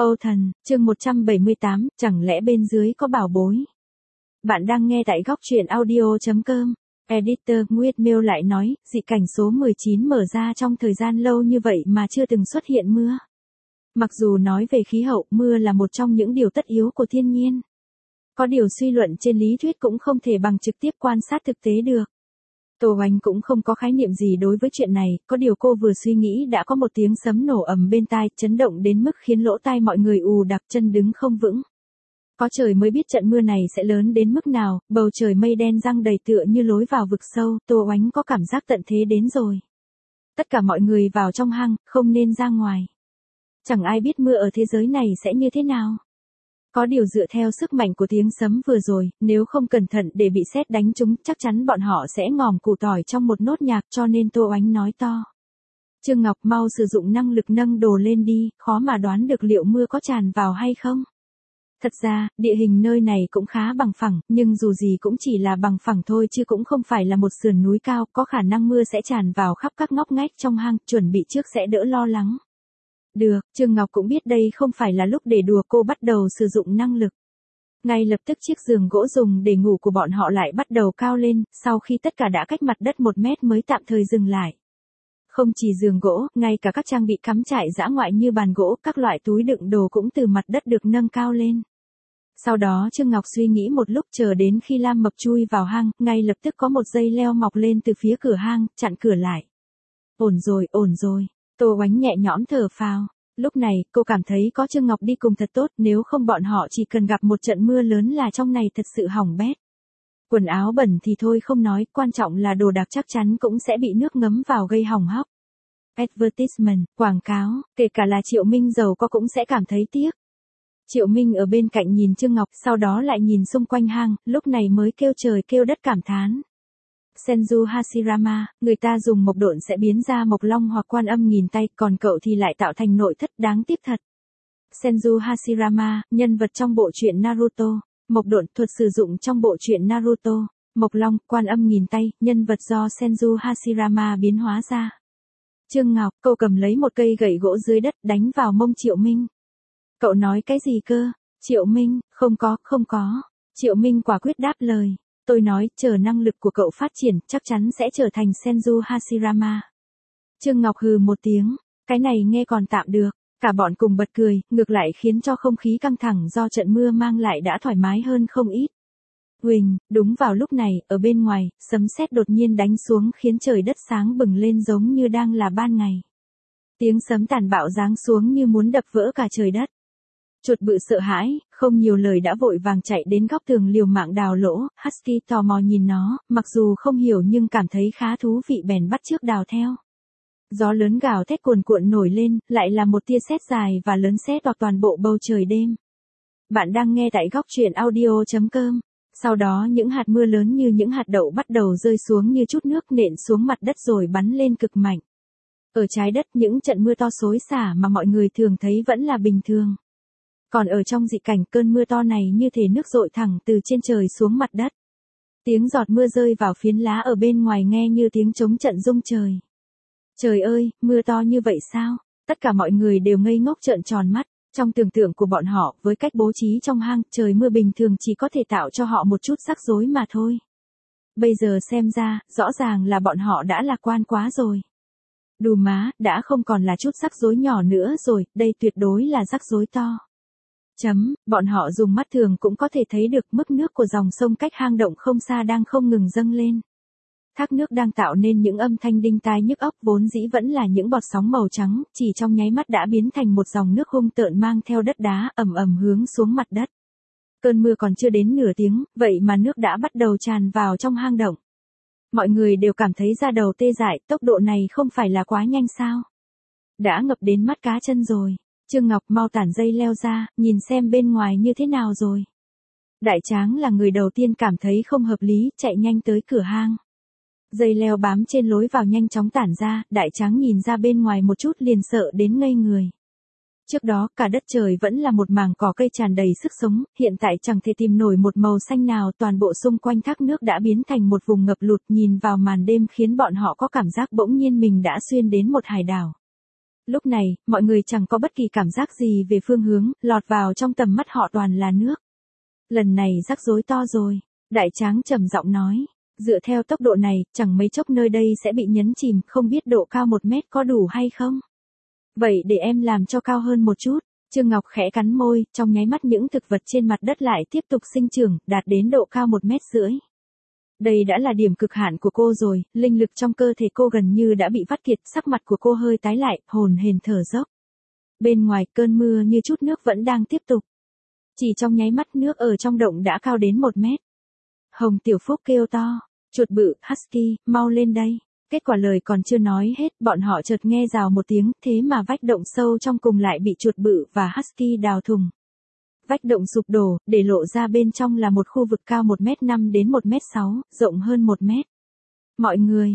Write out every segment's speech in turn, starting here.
Âu Thần, chương 178, chẳng lẽ bên dưới có bảo bối? Bạn đang nghe tại góc truyện audio.com. Editor Nguyệt Miêu lại nói, dị cảnh số 19 mở ra trong thời gian lâu như vậy mà chưa từng xuất hiện mưa. Mặc dù nói về khí hậu, mưa là một trong những điều tất yếu của thiên nhiên. Có điều suy luận trên lý thuyết cũng không thể bằng trực tiếp quan sát thực tế được. Tô Oánh cũng không có khái niệm gì đối với chuyện này, có điều cô vừa suy nghĩ đã có một tiếng sấm nổ ầm bên tai, chấn động đến mức khiến lỗ tai mọi người ù đặc, chân đứng không vững. Có trời mới biết trận mưa này sẽ lớn đến mức nào, bầu trời mây đen giăng đầy tựa như lối vào vực sâu, Tô Oánh có cảm giác tận thế đến rồi. Tất cả mọi người vào trong hang, không nên ra ngoài. Chẳng ai biết mưa ở thế giới này sẽ như thế nào. Có điều dựa theo sức mạnh của tiếng sấm vừa rồi, nếu không cẩn thận để bị sét đánh trúng, chắc chắn bọn họ sẽ ngòm củ tỏi trong một nốt nhạc, cho nên Tô Oánh nói to. Trương Ngọc, mau sử dụng năng lực nâng đồ lên đi, khó mà đoán được liệu mưa có tràn vào hay không. Thật ra, địa hình nơi này cũng khá bằng phẳng, nhưng dù gì cũng chỉ là bằng phẳng thôi chứ cũng không phải là một sườn núi cao, có khả năng mưa sẽ tràn vào khắp các ngóc ngách trong hang, chuẩn bị trước sẽ đỡ lo lắng. Được, Trương Ngọc cũng biết đây không phải là lúc để đùa, cô bắt đầu sử dụng năng lực. Ngay lập tức chiếc giường gỗ dùng để ngủ của bọn họ lại bắt đầu cao lên, sau khi tất cả đã cách mặt đất 1 mét mới tạm thời dừng lại. Không chỉ giường gỗ, ngay cả các trang bị cắm trại dã ngoại như bàn gỗ, các loại túi đựng đồ cũng từ mặt đất được nâng cao lên. Sau đó Trương Ngọc suy nghĩ một lúc, chờ đến khi Lam Mập chui vào hang, ngay lập tức có một dây leo mọc lên từ phía cửa hang, chặn cửa lại. Ổn rồi. Tô Oánh nhẹ nhõm thở phào. Lúc này, cô cảm thấy có Trương Ngọc đi cùng thật tốt, nếu không bọn họ chỉ cần gặp một trận mưa lớn là trong này thật sự hỏng bét. Quần áo bẩn thì thôi không nói, quan trọng là đồ đạc chắc chắn cũng sẽ bị nước ngấm vào gây hỏng hóc. Advertisement, quảng cáo, kể cả là Triệu Minh giàu có cũng sẽ cảm thấy tiếc. Triệu Minh ở bên cạnh nhìn Trương Ngọc, sau đó lại nhìn xung quanh hang, lúc này mới kêu trời kêu đất cảm thán. Senju Hashirama, người ta dùng mộc độn sẽ biến ra mộc long hoặc quan âm nghìn tay, còn cậu thì lại tạo thành nội thất, đáng tiếc thật. Senju Hashirama, nhân vật trong bộ truyện Naruto, mộc độn, thuật sử dụng trong bộ truyện Naruto, mộc long, quan âm nghìn tay, nhân vật do Senju Hashirama biến hóa ra. Trương Ngọc, cậu cầm lấy một cây gậy gỗ dưới đất, đánh vào mông Triệu Minh. Cậu nói cái gì cơ? Triệu Minh, không có. Triệu Minh quả quyết đáp lời. Tôi nói, chờ năng lực của cậu phát triển, chắc chắn sẽ trở thành Senju Hashirama. Trương Ngọc hừ một tiếng, cái này nghe còn tạm được, cả bọn cùng bật cười, ngược lại khiến cho không khí căng thẳng do trận mưa mang lại đã thoải mái hơn không ít. Huỳnh, đúng vào lúc này, ở bên ngoài, sấm sét đột nhiên đánh xuống khiến trời đất sáng bừng lên giống như đang là ban ngày. Tiếng sấm tàn bạo giáng xuống như muốn đập vỡ cả trời đất. Chuột bự sợ hãi, không nhiều lời đã vội vàng chạy đến góc tường liều mạng đào lỗ, Husky tò mò nhìn nó, mặc dù không hiểu nhưng cảm thấy khá thú vị bèn bắt chước đào theo. Gió lớn gào thét cuồn cuộn nổi lên, lại là một tia sét dài và lớn sét toạc toàn bộ bầu trời đêm. Bạn đang nghe tại góc truyện audio.com. Sau đó những hạt mưa lớn như những hạt đậu bắt đầu rơi xuống như chút nước nện xuống mặt đất rồi bắn lên cực mạnh. Ở trái đất những trận mưa to xối xả mà mọi người thường thấy vẫn là bình thường. Còn ở trong dị cảnh cơn mưa to này như thể nước dội thẳng từ trên trời xuống mặt đất. Tiếng giọt mưa rơi vào phiến lá ở bên ngoài nghe như tiếng trống trận rung trời. Trời ơi, mưa to như vậy sao? Tất cả mọi người đều ngây ngốc trợn tròn mắt. Trong tưởng tượng của bọn họ, với cách bố trí trong hang, trời mưa bình thường chỉ có thể tạo cho họ một chút rắc rối mà thôi. Bây giờ xem ra, rõ ràng là bọn họ đã lạc quan quá rồi. Đù má, đã không còn là chút rắc rối nhỏ nữa rồi, đây tuyệt đối là rắc rối to. Bọn họ dùng mắt thường cũng có thể thấy được mức nước của dòng sông cách hang động không xa đang không ngừng dâng lên. Thác nước đang tạo nên những âm thanh đinh tai nhức óc, vốn dĩ vẫn là những bọt sóng màu trắng, chỉ trong nháy mắt đã biến thành một dòng nước hung tợn mang theo đất đá ầm ầm hướng xuống mặt đất. Cơn mưa còn chưa đến nửa tiếng, vậy mà nước đã bắt đầu tràn vào trong hang động. Mọi người đều cảm thấy da đầu tê dại, tốc độ này không phải là quá nhanh sao? Đã ngập đến mắt cá chân rồi. Trương Ngọc, mau tản dây leo ra, nhìn xem bên ngoài như thế nào rồi. Đại Tráng là người đầu tiên cảm thấy không hợp lý, chạy nhanh tới cửa hang. Dây leo bám trên lối vào nhanh chóng tản ra, Đại Tráng nhìn ra bên ngoài một chút liền sợ đến ngây người. Trước đó, cả đất trời vẫn là một mảng cỏ cây tràn đầy sức sống, hiện tại chẳng thể tìm nổi một màu xanh nào, toàn bộ xung quanh thác nước đã biến thành một vùng ngập lụt, nhìn vào màn đêm khiến bọn họ có cảm giác bỗng nhiên mình đã xuyên đến một hải đảo. Lúc này, mọi người chẳng có bất kỳ cảm giác gì về phương hướng, lọt vào trong tầm mắt họ toàn là nước. Lần này rắc rối to rồi, đại tráng trầm giọng nói. Dựa theo tốc độ này, chẳng mấy chốc nơi đây sẽ bị nhấn chìm, không biết độ cao 1 mét có đủ hay không? Vậy để em làm cho cao hơn một chút. Trương Ngọc khẽ cắn môi, trong nháy mắt những thực vật trên mặt đất lại tiếp tục sinh trưởng, đạt đến độ cao 1,5 mét. Đây đã là điểm cực hạn của cô rồi, linh lực trong cơ thể cô gần như đã bị vắt kiệt, sắc mặt của cô hơi tái lại, hồn hển thở dốc. Bên ngoài, cơn mưa như chút nước vẫn đang tiếp tục. Chỉ trong nháy mắt nước ở trong động đã cao đến 1 mét. Hồng Tiểu Phúc kêu to, chuột bự, Husky, mau lên đây. Kết quả lời còn chưa nói hết, bọn họ chợt nghe rào một tiếng, thế mà vách động sâu trong cùng lại bị chuột bự và Husky đào thùng. Vách động sụp đổ, để lộ ra bên trong là một khu vực cao 1,5 đến 1,6 m, rộng hơn 1 mét. Mọi người,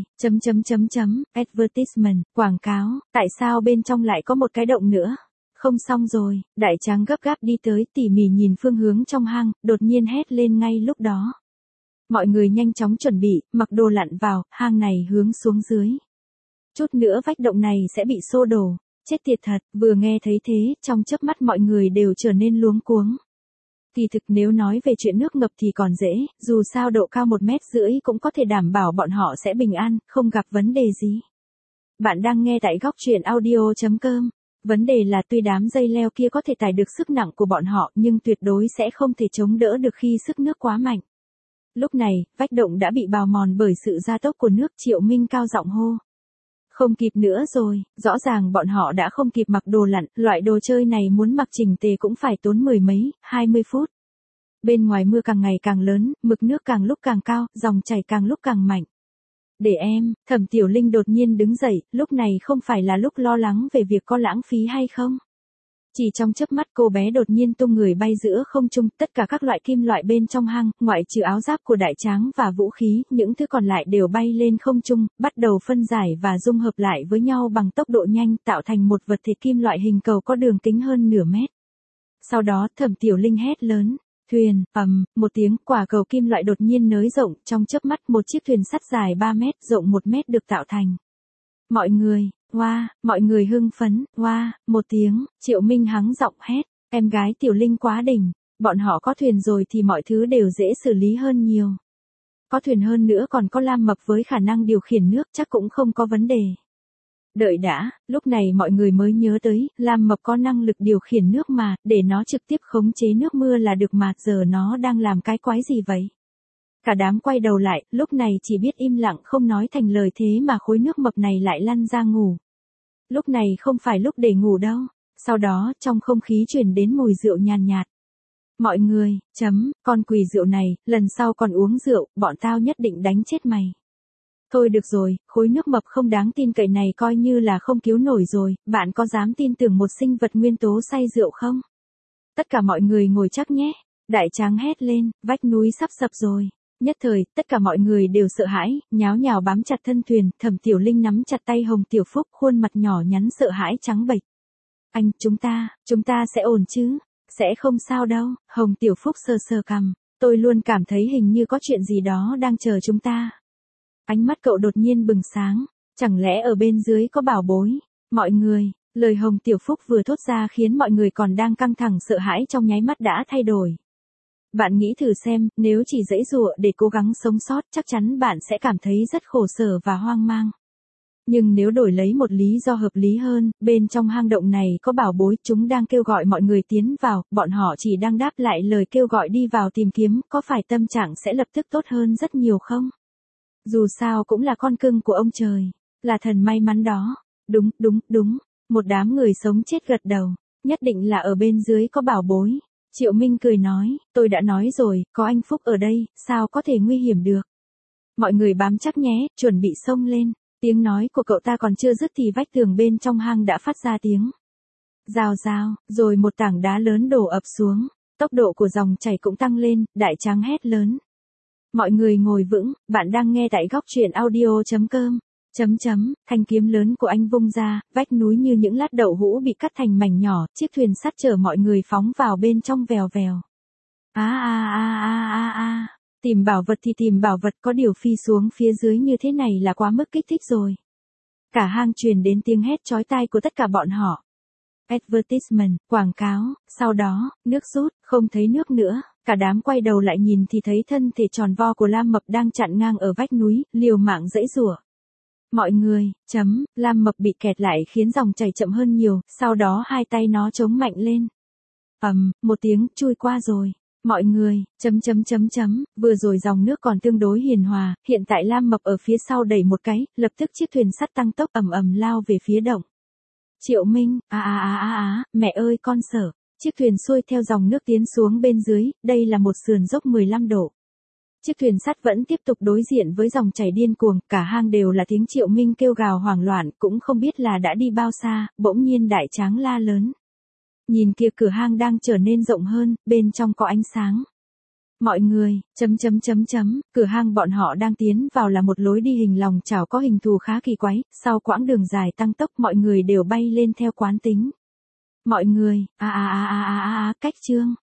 advertisement, quảng cáo, tại sao bên trong lại có một cái động nữa? Không xong rồi, đại tráng gấp gáp đi tới tỉ mỉ nhìn phương hướng trong hang, đột nhiên hét lên ngay lúc đó. Mọi người nhanh chóng chuẩn bị, mặc đồ lặn vào, hang này hướng xuống dưới. Chút nữa vách động này sẽ bị xô đổ. Chết tiệt thật, vừa nghe thấy thế, trong chớp mắt mọi người đều trở nên luống cuống. Kỳ thực nếu nói về chuyện nước ngập thì còn dễ, dù sao độ cao 1,5 mét cũng có thể đảm bảo bọn họ sẽ bình an, không gặp vấn đề gì. Bạn đang nghe tại góc truyện audio.com. Vấn đề là tuy đám dây leo kia có thể tải được sức nặng của bọn họ nhưng tuyệt đối sẽ không thể chống đỡ được khi sức nước quá mạnh. Lúc này, vách động đã bị bào mòn bởi sự gia tốc của nước. Triệu Minh cao giọng hô. Không kịp nữa rồi, rõ ràng bọn họ đã không kịp mặc đồ lặn, loại đồ chơi này muốn mặc chỉnh tề cũng phải tốn 10 mấy, 20 phút. Bên ngoài mưa càng ngày càng lớn, mực nước càng lúc càng cao, dòng chảy càng lúc càng mạnh. Để em, Thẩm Tiểu Linh đột nhiên đứng dậy, lúc này không phải là lúc lo lắng về việc có lãng phí hay không. Chỉ trong chớp mắt cô bé đột nhiên tung người bay giữa không trung, tất cả các loại kim loại bên trong hang, ngoại trừ áo giáp của đại tráng và vũ khí, những thứ còn lại đều bay lên không trung, bắt đầu phân giải và dung hợp lại với nhau bằng tốc độ nhanh, tạo thành một vật thể kim loại hình cầu có đường kính hơn nửa mét. Sau đó, Thẩm Tiểu Linh hét lớn, thuyền, một tiếng, quả cầu kim loại đột nhiên nới rộng, trong chớp mắt một chiếc thuyền sắt dài 3 mét, rộng 1 mét được tạo thành. Mọi người, mọi người hưng phấn, một tiếng, Triệu Minh hắng giọng hét, em gái Tiểu Linh quá đỉnh, bọn họ có thuyền rồi thì mọi thứ đều dễ xử lý hơn nhiều. Có thuyền hơn nữa còn có Lam Mập với khả năng điều khiển nước chắc cũng không có vấn đề. Đợi đã, lúc này mọi người mới nhớ tới, Lam Mập có năng lực điều khiển nước mà, để nó trực tiếp khống chế nước mưa là được mà, giờ nó đang làm cái quái gì vậy? Cả đám quay đầu lại, lúc này chỉ biết im lặng không nói thành lời thế mà khối nước mập này lại lăn ra ngủ. Lúc này không phải lúc để ngủ đâu. Sau đó, trong không khí truyền đến mùi rượu nhàn nhạt. Mọi người, con quỷ rượu này, lần sau còn uống rượu, bọn tao nhất định đánh chết mày. Thôi được rồi, khối nước mập không đáng tin cậy này coi như là không cứu nổi rồi, bạn có dám tin tưởng một sinh vật nguyên tố say rượu không? Tất cả mọi người ngồi chắc nhé. Đại tráng hét lên, vách núi sắp sập rồi. Nhất thời, tất cả mọi người đều sợ hãi, nháo nhào bám chặt thân thuyền, Thẩm Tiểu Linh nắm chặt tay Hồng Tiểu Phúc, khuôn mặt nhỏ nhắn sợ hãi trắng bệch. Anh, chúng ta sẽ ổn chứ? Sẽ không sao đâu, Hồng Tiểu Phúc sờ sờ cằm, tôi luôn cảm thấy hình như có chuyện gì đó đang chờ chúng ta. Ánh mắt cậu đột nhiên bừng sáng, chẳng lẽ ở bên dưới có bảo bối? Mọi người, lời Hồng Tiểu Phúc vừa thốt ra khiến mọi người còn đang căng thẳng sợ hãi trong nháy mắt đã thay đổi. Bạn nghĩ thử xem, nếu chỉ giãy giụa để cố gắng sống sót, chắc chắn bạn sẽ cảm thấy rất khổ sở và hoang mang. Nhưng nếu đổi lấy một lý do hợp lý hơn, bên trong hang động này có bảo bối, chúng đang kêu gọi mọi người tiến vào, bọn họ chỉ đang đáp lại lời kêu gọi đi vào tìm kiếm, có phải tâm trạng sẽ lập tức tốt hơn rất nhiều không? Dù sao cũng là con cưng của ông trời, là thần may mắn đó. Đúng, một đám người sống chết gật đầu, nhất định là ở bên dưới có bảo bối. Triệu Minh cười nói, tôi đã nói rồi, có anh Phúc ở đây, sao có thể nguy hiểm được. Mọi người bám chắc nhé, chuẩn bị xông lên. Tiếng nói của cậu ta còn chưa dứt thì vách tường bên trong hang đã phát ra tiếng rào, rồi một tảng đá lớn đổ ập xuống. Tốc độ của dòng chảy cũng tăng lên, đại tráng hét lớn. Mọi người ngồi vững, bạn đang nghe tại góc truyện audio.com. Thanh kiếm lớn của anh vung ra, vách núi như những lát đậu hũ bị cắt thành mảnh nhỏ, chiếc thuyền sắt chở mọi người phóng vào bên trong vèo vèo. Tìm bảo vật thì tìm bảo vật, có điều phi xuống phía dưới như thế này là quá mức kích thích rồi. cả hang truyền đến tiếng hét chói tai của tất cả bọn họ. Advertisement, quảng cáo, sau đó, nước rút, không thấy nước nữa, cả đám quay đầu lại nhìn thì thấy thân thể tròn vo của Lam Mập đang chặn ngang ở vách núi, liều mạng giãy giụa. Mọi người, Lam Mập bị kẹt lại khiến dòng chảy chậm hơn nhiều, sau đó hai tay nó chống mạnh lên. Một tiếng, chui qua rồi. Mọi người, vừa rồi dòng nước còn tương đối hiền hòa, hiện tại Lam Mập ở phía sau đẩy một cái, lập tức chiếc thuyền sắt tăng tốc ầm lao về phía động. Triệu Minh, mẹ ơi con sợ. Chiếc thuyền xuôi theo dòng nước tiến xuống bên dưới, đây là một sườn dốc 15 độ. Chiếc thuyền sắt vẫn tiếp tục đối diện với dòng chảy điên cuồng, cả hang đều là tiếng Triệu Minh kêu gào hoảng loạn, cũng không biết là đã đi bao xa, bỗng nhiên Đại Tráng la lớn. Nhìn kìa, cửa hang đang trở nên rộng hơn, bên trong có ánh sáng. Mọi người, cửa hang bọn họ đang tiến vào là một lối đi hình lòng chảo có hình thù khá kỳ quái, sau quãng đường dài tăng tốc mọi người đều bay lên theo quán tính. Mọi người, cách chương.